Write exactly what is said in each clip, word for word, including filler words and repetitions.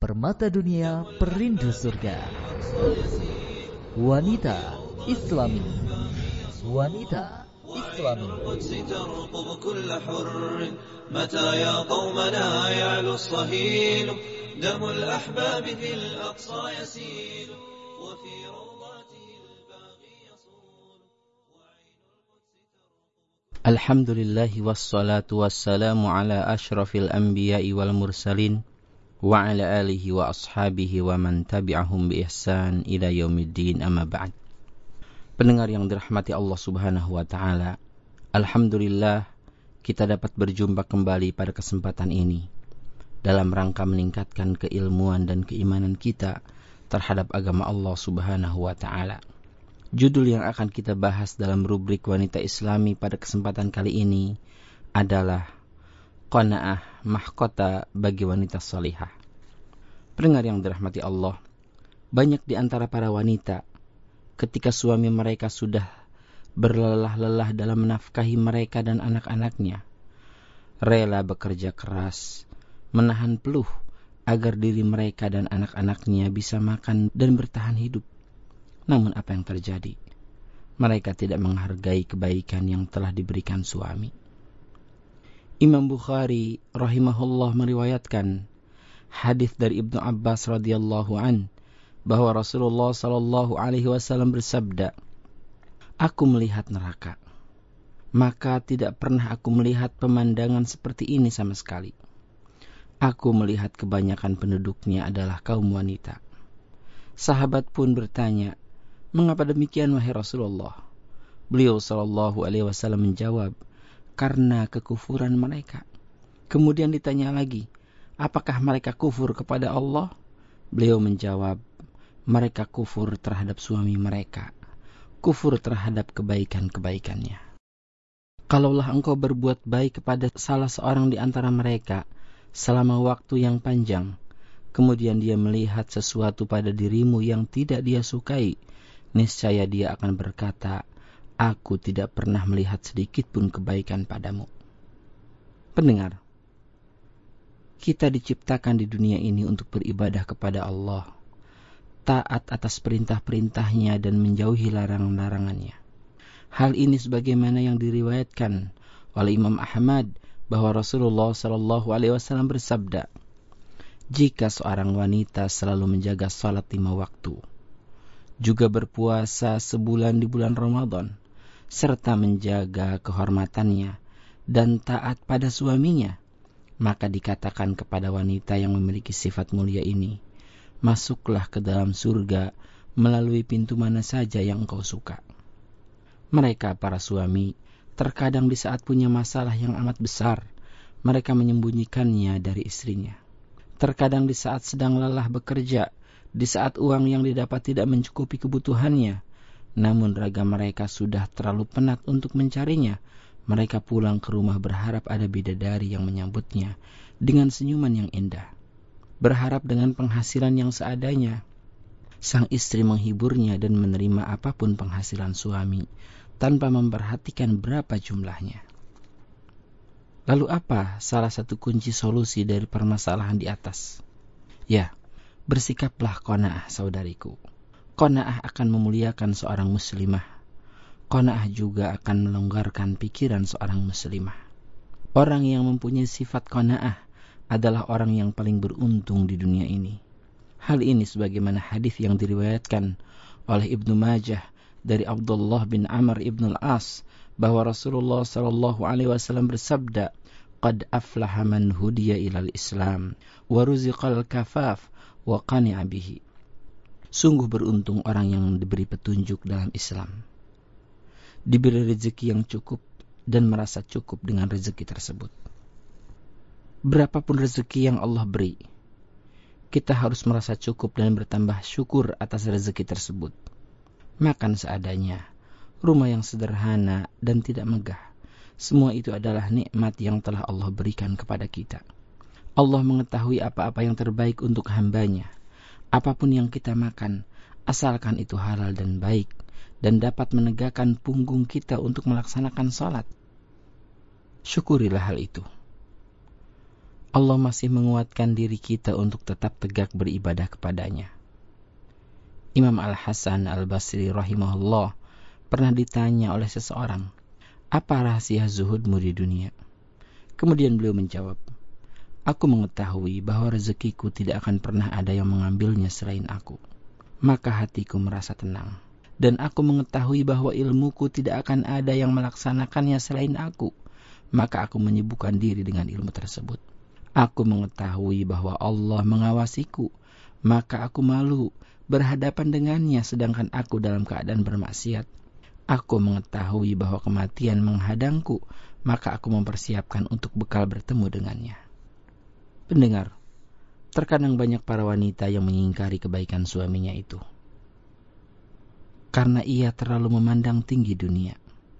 permata dunia, perindu surga. Wanita Islami. Wanita Islami. متى يا قومنا يعلو الصهيل دم الأحباب في الأقصى يسيل وفي روضاته الباغي يصول. الحمد لله والصلاة والسلام على أشرف الأنبياء والمرسلين وعلى آله وأصحابه ومن تبعهم بإحسان إلى يوم الدين أما بعد. Pendengar yang dirahmati Allah Subhanahu wa taala, alhamdulillah kita dapat berjumpa kembali pada kesempatan ini dalam rangka meningkatkan keilmuan dan keimanan kita terhadap agama Allah Subhanahu wa taala. Judul yang akan kita bahas dalam rubrik Wanita Islami pada kesempatan kali ini adalah Qanaah, mahkota bagi wanita salihah. Pendengar yang dirahmati Allah, banyak di antara para wanita ketika suami mereka sudah berlelah-lelah dalam menafkahi mereka dan anak-anaknya, rela bekerja keras, menahan peluh agar diri mereka dan anak-anaknya bisa makan dan bertahan hidup. Namun apa yang terjadi? Mereka tidak menghargai kebaikan yang telah diberikan suami. Imam Bukhari rahimahullah meriwayatkan hadis dari Ibnu Abbas radhiyallahu an bahwa Rasulullah sallallahu alaihi wasallam bersabda, "Aku melihat neraka, maka tidak pernah aku melihat pemandangan seperti ini sama sekali. Aku melihat kebanyakan penduduknya adalah kaum wanita." Sahabat pun bertanya, "Mengapa demikian wahai Rasulullah?" Beliau sallallahu alaihi wasallam menjawab, "Karena kekufuran mereka." Kemudian ditanya lagi, "Apakah mereka kufur kepada Allah?" Beliau menjawab, "Mereka kufur terhadap suami mereka, kufur terhadap kebaikan-kebaikannya." Kalaulah engkau berbuat baik kepada salah seorang di antara mereka selama waktu yang panjang, kemudian dia melihat sesuatu pada dirimu yang tidak dia sukai, niscaya dia akan berkata, "Aku tidak pernah melihat sedikit pun kebaikan padamu." Pendengar, kita diciptakan di dunia ini untuk beribadah kepada Allah, taat atas perintah-perintahnya dan menjauhi larangan-larangannya. Hal ini sebagaimana yang diriwayatkan oleh Imam Ahmad bahwa Rasulullah sallallahu alaihi wasallam bersabda, "Jika seorang wanita selalu menjaga salat lima waktu, juga berpuasa sebulan di bulan Ramadan, serta menjaga kehormatannya dan taat pada suaminya, maka dikatakan kepada wanita yang memiliki sifat mulia ini, masuklah ke dalam surga melalui pintu mana saja yang engkau suka." Mereka para suami, terkadang di saat punya masalah yang amat besar, mereka menyembunyikannya dari istrinya. Terkadang di saat sedang lelah bekerja, di saat uang yang didapat tidak mencukupi kebutuhannya, namun raga mereka sudah terlalu penat untuk mencarinya, mereka pulang ke rumah berharap ada bidadari yang menyambutnya dengan senyuman yang indah. Berharap dengan penghasilan yang seadanya, sang istri menghiburnya dan menerima apapun penghasilan suami, tanpa memperhatikan berapa jumlahnya. Lalu apa salah satu kunci solusi dari permasalahan di atas? Ya, bersikaplah qanaah saudariku. Qanaah akan memuliakan seorang muslimah. Qanaah juga akan melonggarkan pikiran seorang muslimah. Orang yang mempunyai sifat qanaah adalah orang yang paling beruntung di dunia ini. Hal ini sebagaimana hadis yang diriwayatkan oleh Ibnu Majah dari Abdullah bin Amr ibn al-As bahwa Rasulullah sallallahu alaihi wasallam bersabda, "Qad aflaha man hudiya ilal Islam wa ruziqal kafaf wa qani'a bihi." Sungguh beruntung orang yang diberi petunjuk dalam Islam, diberi rezeki yang cukup dan merasa cukup dengan rezeki tersebut. Berapapun rezeki yang Allah beri, kita harus merasa cukup dan bertambah syukur atas rezeki tersebut. Makan seadanya, rumah yang sederhana dan tidak megah, semua itu adalah nikmat yang telah Allah berikan kepada kita. Allah mengetahui apa-apa yang terbaik untuk hambanya. Apapun yang kita makan, asalkan itu halal dan baik, dan dapat menegakkan punggung kita untuk melaksanakan salat, syukurilah hal itu. Allah masih menguatkan diri kita untuk tetap tegak beribadah kepadanya. Imam Al-Hasan Al-Basri rahimahullah pernah ditanya oleh seseorang, apa rahasia zuhudmu di dunia? Kemudian beliau menjawab, aku mengetahui bahwa rezekiku tidak akan pernah ada yang mengambilnya selain aku. Maka hatiku merasa tenang. Dan aku mengetahui bahwa ilmuku tidak akan ada yang melaksanakannya selain aku. Maka aku menyibukkan diri dengan ilmu tersebut. Aku mengetahui bahwa Allah mengawasiku. Maka aku malu berhadapan dengannya sedangkan aku dalam keadaan bermaksiat. Aku mengetahui bahwa kematian menghadangku. Maka aku mempersiapkan untuk bekal bertemu dengannya. Pendengar, terkadang banyak para wanita yang mengingkari kebaikan suaminya itu. Karena ia terlalu memandang tinggi dunia.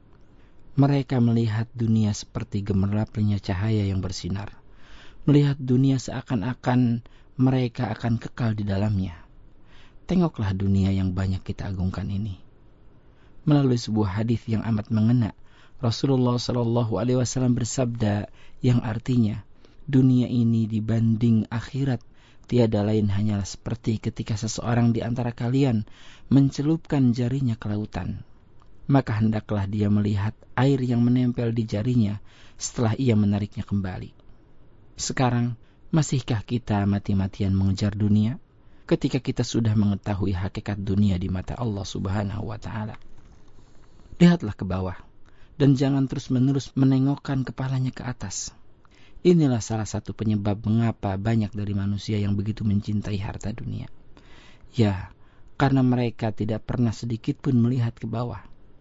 Mereka melihat dunia seperti gemerlapnya cahaya yang bersinar. Melihat dunia seakan-akan mereka akan kekal di dalamnya. Tengoklah dunia yang banyak kita agungkan ini. Melalui sebuah hadis yang amat mengena, Rasulullah shallallahu alaihi wasallam bersabda yang artinya, dunia ini dibanding akhirat tiada lain hanyalah seperti ketika seseorang di antara kalian mencelupkan jarinya ke lautan. Maka hendaklah dia melihat air yang menempel di jarinya setelah ia menariknya kembali. Sekarang, masihkah kita mati-matian mengejar dunia ketika kita sudah mengetahui hakikat dunia di mata Allah Subhanahu wa Ta'ala? Lihatlah ke bawah dan jangan terus-menerus menengokkan kepalanya ke atas. Inilah salah satu penyebab mengapa banyak dari manusia yang begitu mencintai harta dunia. Ya, karena mereka tidak pernah sedikit pun melihat ke bawah.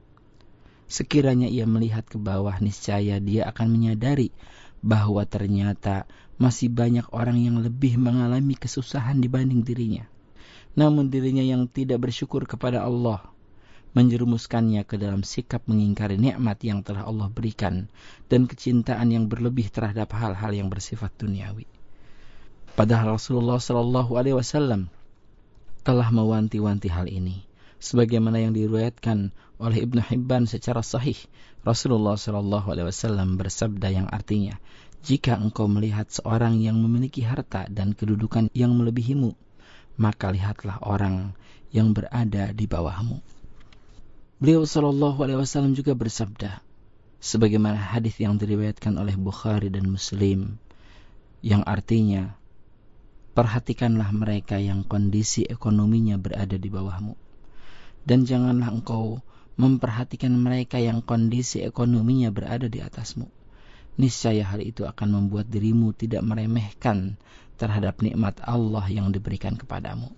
Sekiranya ia melihat ke bawah, niscaya dia akan menyadari bahwa ternyata masih banyak orang yang lebih mengalami kesusahan dibanding dirinya. Namun dirinya yang tidak bersyukur kepada Allah menjerumuskannya ke dalam sikap mengingkari nikmat yang telah Allah berikan dan kecintaan yang berlebih terhadap hal-hal yang bersifat duniawi. Padahal Rasulullah shallallahu alaihi wasallam telah mewanti-wanti hal ini, sebagaimana yang diriwayatkan oleh Ibnu Hibban secara sahih. Rasulullah shallallahu alaihi wasallam bersabda yang artinya, jika engkau melihat seorang yang memiliki harta dan kedudukan yang melebihimu, maka lihatlah orang yang berada di bawahmu. Beliau sallallahu alaihi wasallam juga bersabda, sebagaimana hadis yang diriwayatkan oleh Bukhari dan Muslim, yang artinya, perhatikanlah mereka yang kondisi ekonominya berada di bawahmu, dan janganlah engkau memperhatikan mereka yang kondisi ekonominya berada di atasmu. Niscaya hal itu akan membuat dirimu tidak meremehkan terhadap nikmat Allah yang diberikan kepadamu.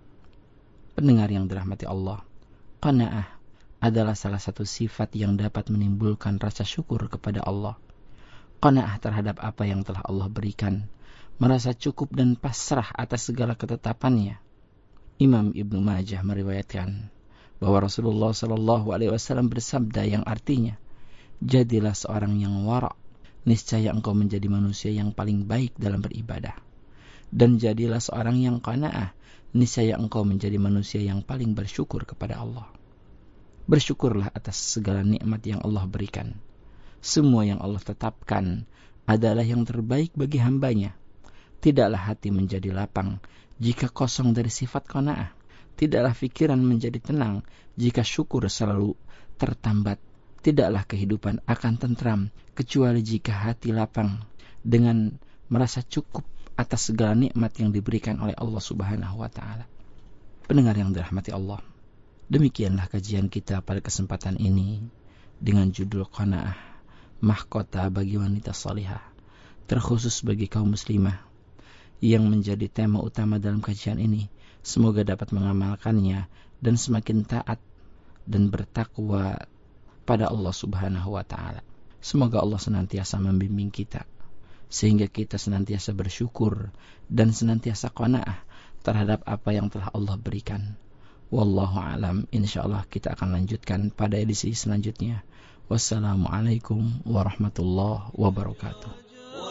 Pendengar yang dirahmati Allah, qanaah adalah salah satu sifat yang dapat menimbulkan rasa syukur kepada Allah. Qanaah terhadap apa yang telah Allah berikan, merasa cukup dan pasrah atas segala ketetapannya. Imam Ibnu Majah meriwayatkan bahwa Rasulullah shallallahu alaihi wasallam bersabda yang artinya, jadilah seorang yang wara', niscaya engkau menjadi manusia yang paling baik dalam beribadah. Dan jadilah seorang yang qanaah, niscaya engkau menjadi manusia yang paling bersyukur kepada Allah. Bersyukurlah atas segala nikmat yang Allah berikan. Semua yang Allah tetapkan adalah yang terbaik bagi hambanya. Tidaklah hati menjadi lapang jika kosong dari sifat qanaah. Tidaklah pikiran menjadi tenang jika syukur selalu tertambat. Tidaklah kehidupan akan tentram kecuali jika hati lapang dengan merasa cukup atas segala nikmat yang diberikan oleh Allah Subhanahu wa Ta'ala. Pendengar yang dirahmati Allah, demikianlah kajian kita pada kesempatan ini dengan judul qanaah, mahkota bagi wanita salihah, terkhusus bagi kaum muslimah, yang menjadi tema utama dalam kajian ini. Semoga dapat mengamalkannya dan semakin taat dan bertakwa pada Allah Subhanahu wa Ta'ala. Semoga Allah senantiasa membimbing kita sehingga kita senantiasa bersyukur dan senantiasa qanaah terhadap apa yang telah Allah berikan. Wallahu a'lam. Insyaallah kita akan lanjutkan pada edisi selanjutnya. Wassalamualaikum warahmatullahi wabarakatuh.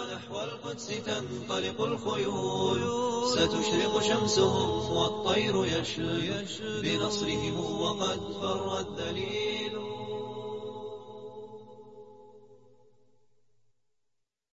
والقدس تنطلق الخيول ستشرق شمسهم والطير يشهد بنصرهم وقد فر الدليل